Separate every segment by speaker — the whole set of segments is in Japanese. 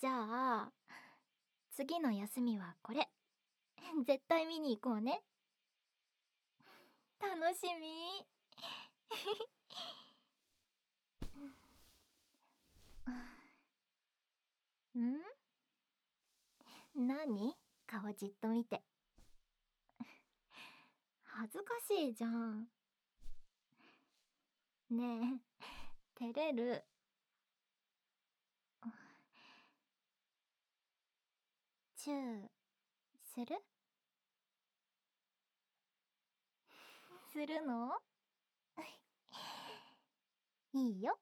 Speaker 1: じゃあ、次の休みはこれ。絶対見に行こうね。楽しみ。ん？何？顔じっと見て。恥ずかしいじゃん。ねえ、照れる。チューする？するの？いいよ。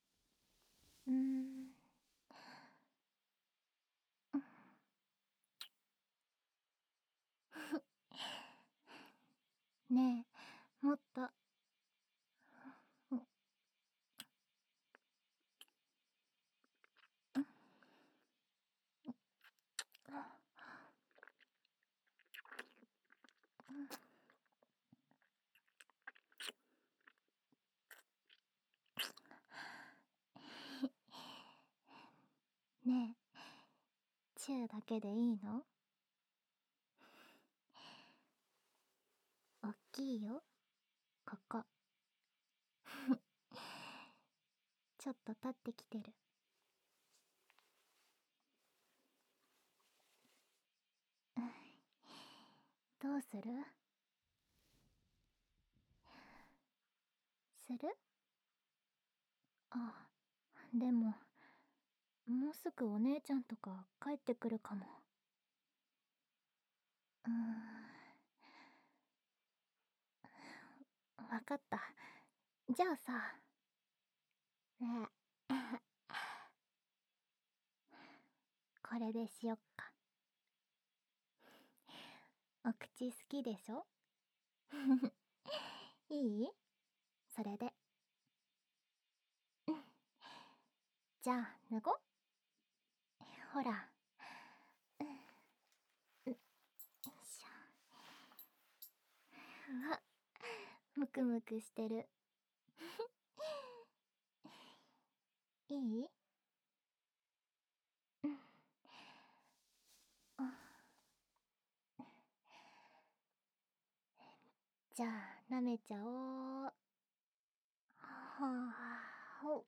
Speaker 1: ねえ、もっと。ねえ、チューだけでいいの？おっきいよ、ここ。ちょっと立ってきてる。どうする？する？あ、でも、もうすぐお姉ちゃんとか帰ってくるかも。わかった。じゃあさ、ねえ、これでしよっか。お口好きでしょ？いい？それで。じゃあ、脱ごう。ほら。よいしょ。うわ、ムクムクしてる。いい？じゃあ、舐めちゃおう。はあ、ほ、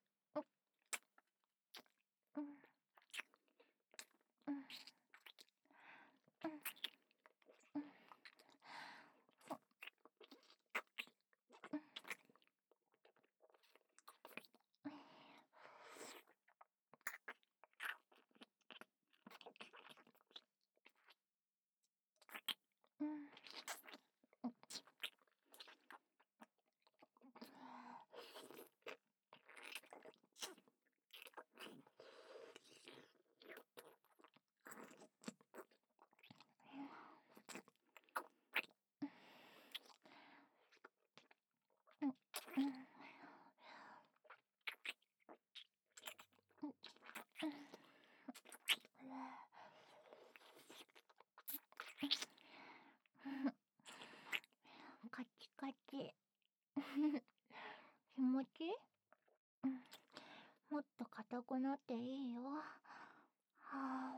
Speaker 1: カチカチ。気持ちいい？もっと硬くなっていいよ。はあ、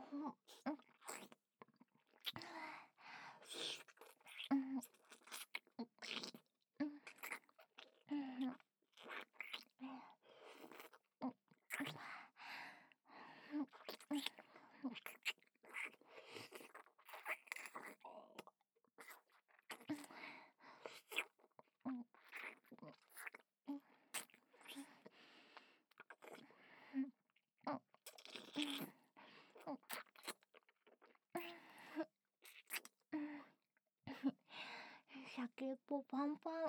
Speaker 1: 先っぽパンパン。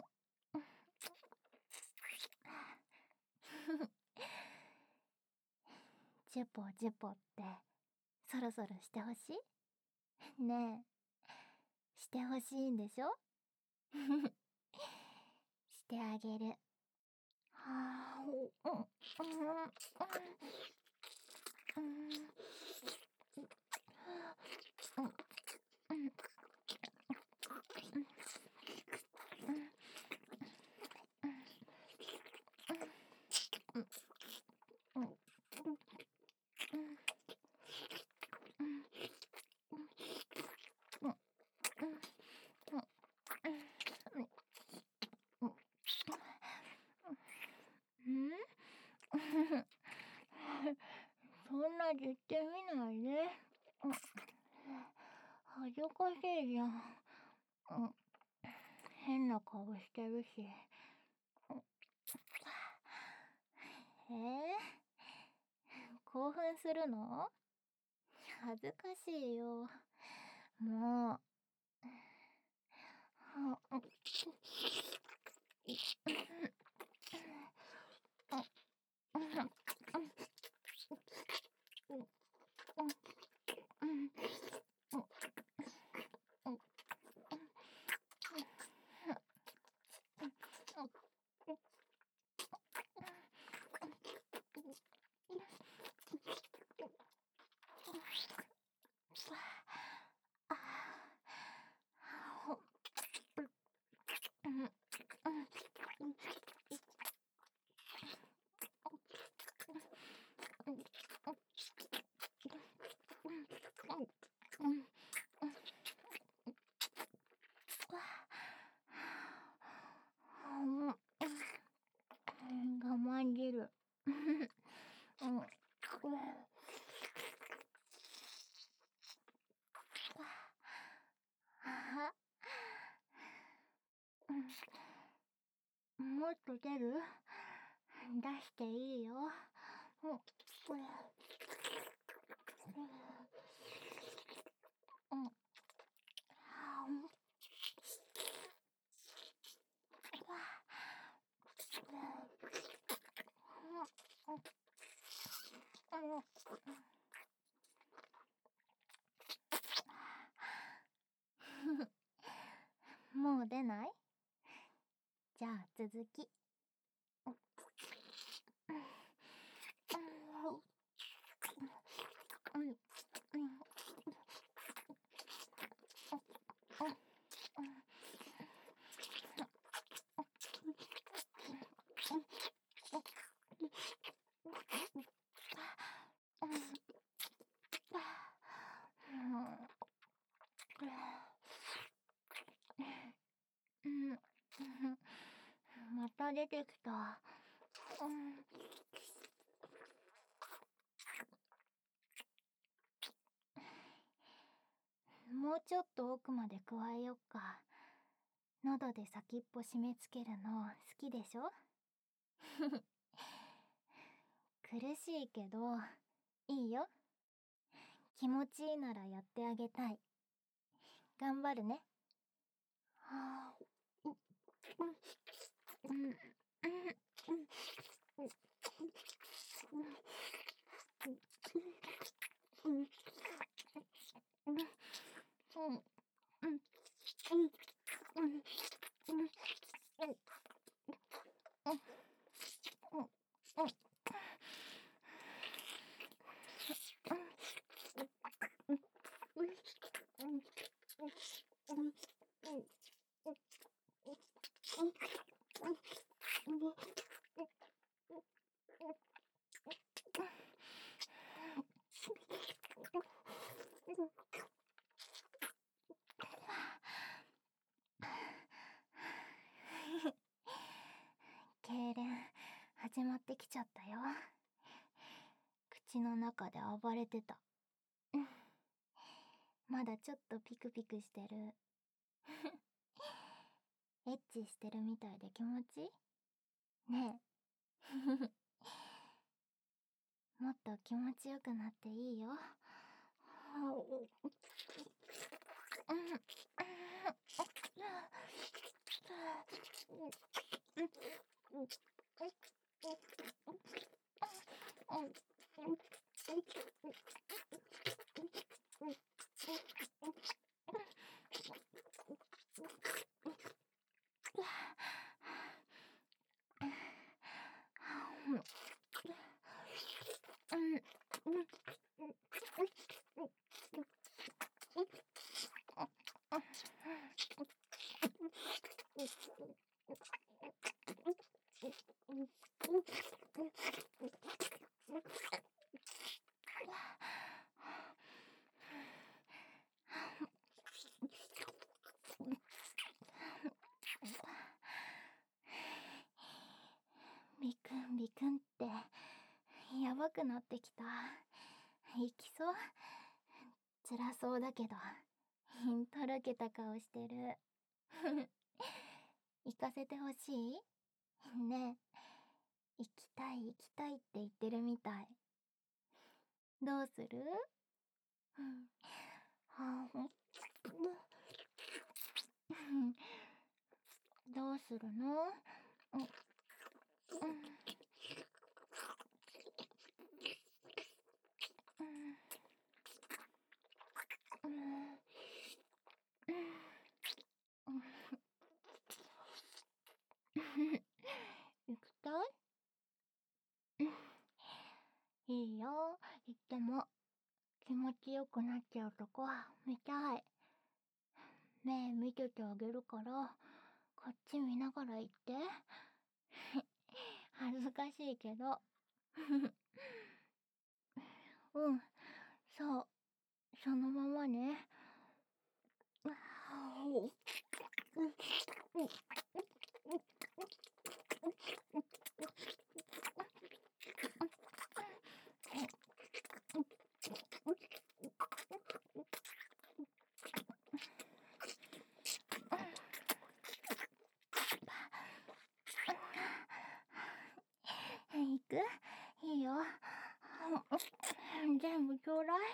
Speaker 1: ジュポジュポってそろそろしてほしい？ねえ、してほしいんでしょ？してあげる。はあ、 んそんな言ってみないで。恥ずかしいじゃん。変な顔してるし。興奮するの？恥ずかしいよ。もう。我慢げる。もっと出る？出していいよ。もう出ない？じゃあ続き。また出てきた。もうちょっと奥まで加えよっか。喉で先っぽ締め付けるの好きでしょ？苦しいけど、いいよ。気持ちいいならやってあげたい。頑張るね。痙攣始まってきちゃったよ。口の中で暴れてた。まだちょっとピクピクしてる。エッチしてるみたいで気持ちいい？ねえ。もっと気持ちよくなっていいよ。ビクンビ寒くなってきた。行きそう？辛そうだけど、とろけた顔してる。行かせてほしい？ねえ、行きたい行きたいって言ってるみたい。どうする？うん。はあ、どうするの？うん、うん、うん、うん、行きたい？いいよ、行っても。気持ちよくなっちゃうとこ見たい。目見ててあげるから、こっち見ながら言って。恥ずかしいけど。うん、そう、そのままね。行く？いいよ。全部ちょうだい。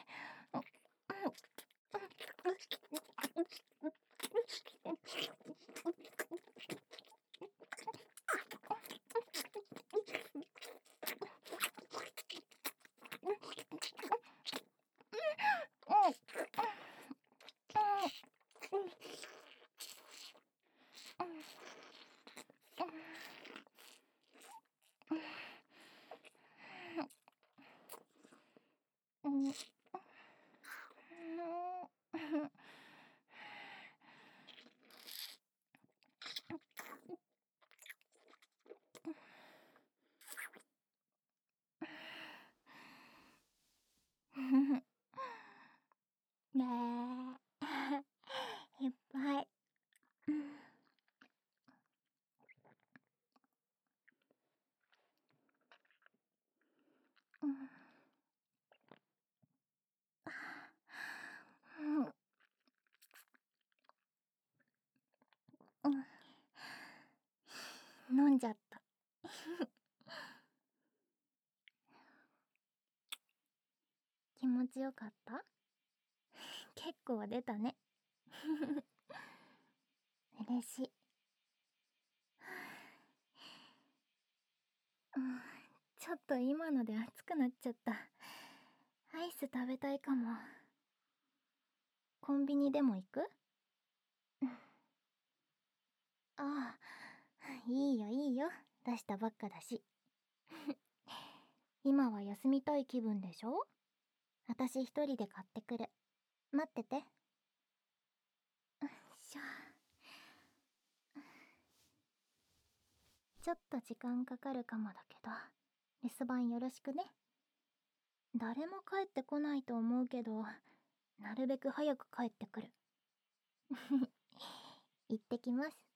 Speaker 1: ねえ、いっぱい。飲んじゃった。気持ちよかった？結構出たね。嬉しい。ちょっと今ので熱くなっちゃった。アイス食べたいかも。コンビニでも行く？ああ、いいよいいよ。出したばっかだし。今は休みたい気分でしょ？私一人で買ってくる。待ってて。しょ。ちょっと時間かかるかもだけど、留守番よろしくね。誰も帰ってこないと思うけど、なるべく早く帰ってくる。行ってきます。